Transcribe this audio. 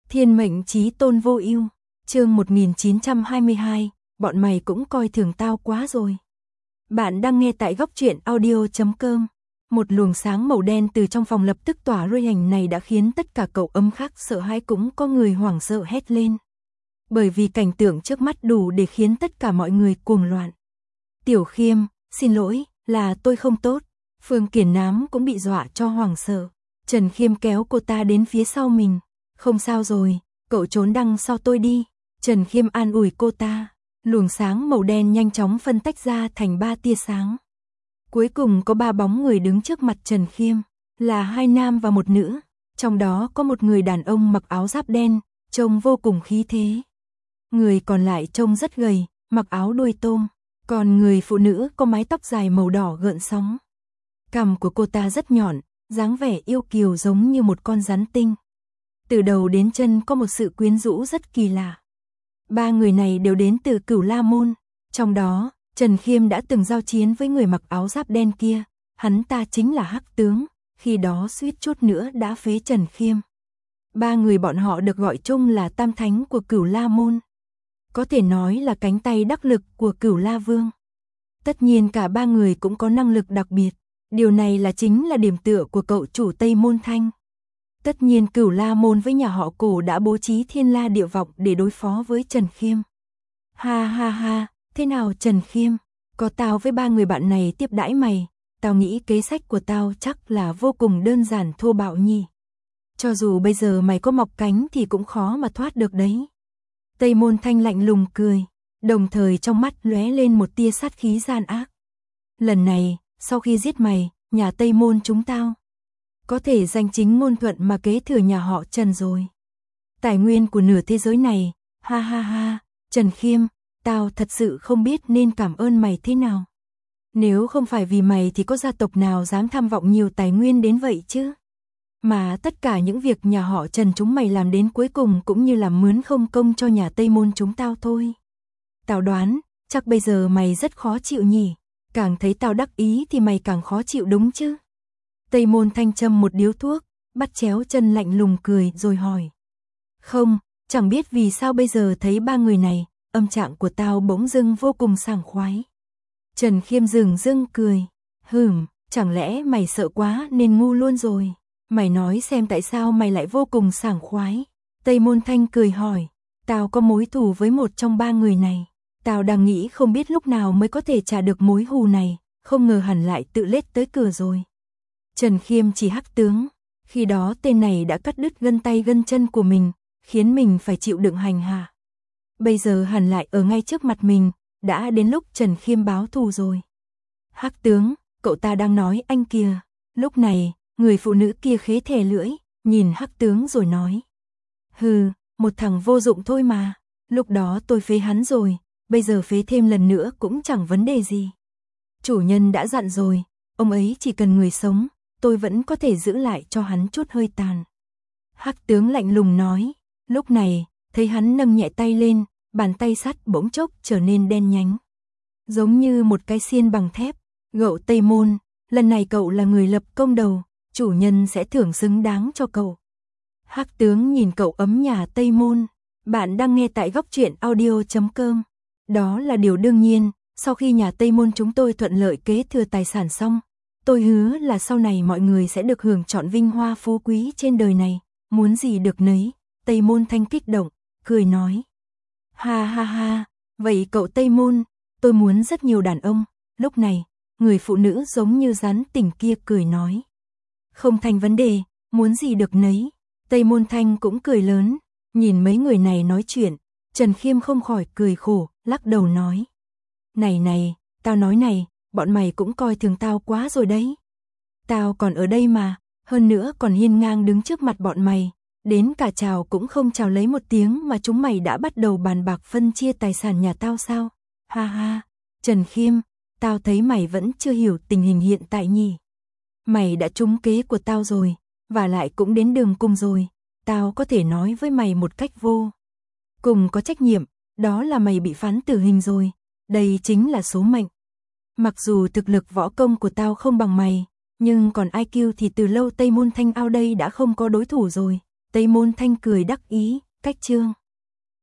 Thiên mệnh chí tôn vô ưu, chương 1922, bọn mày cũng coi thường tao quá rồi. Bạn đang nghe tại góc truyện audio.com. Một luồng sáng màu đen từ trong phòng lập tức tỏa ra, hình này đã khiến tất cả cậu ấm khác sợ hãi, cũng có người hoảng sợ hét lên. Bởi vì cảnh tượng trước mắt đủ để khiến tất cả mọi người cuồng loạn. Tiểu Khiêm, xin lỗi, là tôi không tốt. Phương Kiển Nám cũng bị dọa cho hoảng sợ. Trần Khiêm kéo cô ta đến phía sau mình. Không sao rồi, cậu trốn đằng sau tôi đi. Trần Khiêm an ủi cô ta. Luồng sáng màu đen nhanh chóng phân tách ra thành 3 tia sáng. Cuối cùng có 3 bóng người đứng trước mặt Trần Khiêm, là 2 nam và 1 nữ. Trong đó có một người đàn ông mặc áo giáp đen, trông vô cùng khí thế. Người còn lại trông rất gầy, mặc áo đuôi tôm. Còn người phụ nữ có mái tóc dài màu đỏ gợn sóng. Cằm của cô ta rất nhọn, dáng vẻ yêu kiều giống như một con rắn tinh. Từ đầu đến chân có một sự quyến rũ rất kỳ lạ. 3 người này đều đến từ Cửu La Môn. Trong đó, Trần Khiêm đã từng giao chiến với người mặc áo giáp đen kia. Hắn ta chính là Hắc Tướng, khi đó suýt chút nữa đã phế Trần Khiêm. 3 người bọn họ được gọi chung là Tam Thánh của Cửu La Môn. Có thể nói là cánh tay đắc lực của Cửu La Vương. Tất nhiên cả 3 người cũng có năng lực đặc biệt. Điều này chính là điểm tựa của cậu chủ Tây Môn Thanh. Tất nhiên Cửu La Môn với nhà họ Cổ đã bố trí Thiên La Địa Vọng để đối phó với Trần Khiêm. Ha ha ha, thế nào Trần Khiêm? Có tao với 3 người bạn này tiếp đãi mày, tao nghĩ kế sách của tao chắc là vô cùng đơn giản thô bạo nhỉ. Cho dù bây giờ mày có mọc cánh thì cũng khó mà thoát được đấy. Tây Môn Thanh lạnh lùng cười, đồng thời trong mắt lóe lên một tia sát khí gian ác. Lần này, sau khi giết mày, nhà Tây Môn chúng tao có thể danh chính ngôn thuận mà kế thừa nhà họ Trần rồi. Tài nguyên của nửa thế giới này, ha ha ha, Trần Khiêm, tao thật sự không biết nên cảm ơn mày thế nào. Nếu không phải vì mày thì có gia tộc nào dám tham vọng nhiều tài nguyên đến vậy chứ? Mà tất cả những việc nhà họ Trần chúng mày làm đến cuối cùng cũng như làm mướn không công cho nhà Tây Môn chúng tao thôi. Tao đoán, chắc bây giờ mày rất khó chịu nhỉ, càng thấy tao đắc ý thì mày càng khó chịu đúng chứ? Tây Môn Thanh châm một điếu thuốc, bắt chéo chân lạnh lùng cười rồi hỏi. Không, chẳng biết vì sao bây giờ thấy 3 người này, âm trạng của tao bỗng dưng vô cùng sảng khoái. Trần Khiêm dừng dưng cười. Chẳng lẽ mày sợ quá nên ngu luôn rồi? Mày nói xem tại sao mày lại vô cùng sảng khoái? Tây Môn Thanh cười hỏi. Tao có mối thù với một trong 3 người này. Tao đang nghĩ không biết lúc nào mới có thể trả được mối thù này, không ngờ hẳn lại tự lết tới cửa rồi. Trần Khiêm chỉ Hắc Tướng, khi đó tên này đã cắt đứt gân tay gân chân của mình, khiến mình phải chịu đựng hành hạ. Bây giờ hẳn lại ở ngay trước mặt mình, đã đến lúc Trần Khiêm báo thù rồi. Hắc Tướng, cậu ta đang nói anh kìa. Lúc này, người phụ nữ kia khế thè lưỡi, nhìn Hắc Tướng rồi nói. Một thằng vô dụng thôi mà, lúc đó tôi phế hắn rồi, bây giờ phế thêm lần nữa cũng chẳng vấn đề gì. Chủ nhân đã dặn rồi, ông ấy chỉ cần người sống, tôi vẫn có thể giữ lại cho hắn chút hơi tàn. Hắc Tướng lạnh lùng nói, lúc này, thấy hắn nâng nhẹ tay lên, bàn tay sắt bỗng chốc trở nên đen nhánh. Giống như một cái xiên bằng thép, Gậu Tây Môn, lần này cậu là người lập công đầu, chủ nhân sẽ thưởng xứng đáng cho cậu. Hắc Tướng nhìn cậu ấm nhà Tây Môn, bạn đang nghe tại góc truyện audio.com. Đó là điều đương nhiên, sau khi nhà Tây Môn chúng tôi thuận lợi kế thừa tài sản xong, tôi hứa là sau này mọi người sẽ được hưởng trọn vinh hoa phú quý trên đời này, muốn gì được nấy. Tây Môn Thanh kích động, cười nói. Ha ha ha, vậy cậu Tây Môn, tôi muốn rất nhiều đàn ông. Lúc này, người phụ nữ giống như rắn tỉnh kia cười nói. Không thành vấn đề, muốn gì được nấy. Tây Môn Thanh cũng cười lớn, nhìn mấy người này nói chuyện, Trần Khiêm không khỏi cười khổ, lắc đầu nói. Này, tao nói này, bọn mày cũng coi thường tao quá rồi đấy. Tao còn ở đây mà, hơn nữa còn hiên ngang đứng trước mặt bọn mày, đến cả chào cũng không chào lấy một tiếng mà chúng mày đã bắt đầu bàn bạc phân chia tài sản nhà tao sao? Ha ha, Trần Khiêm, tao thấy mày vẫn chưa hiểu tình hình hiện tại nhỉ. Mày đã trúng kế của tao rồi, và lại cũng đến đường cùng rồi, tao có thể nói với mày một cách vô cùng có trách nhiệm, đó là mày bị phán tử hình rồi, đây chính là số mệnh. Mặc dù thực lực võ công của tao không bằng mày, nhưng còn IQ thì từ lâu Tây Môn Thanh ao đây đã không có đối thủ rồi, Tây Môn Thanh cười đắc ý, cách chương.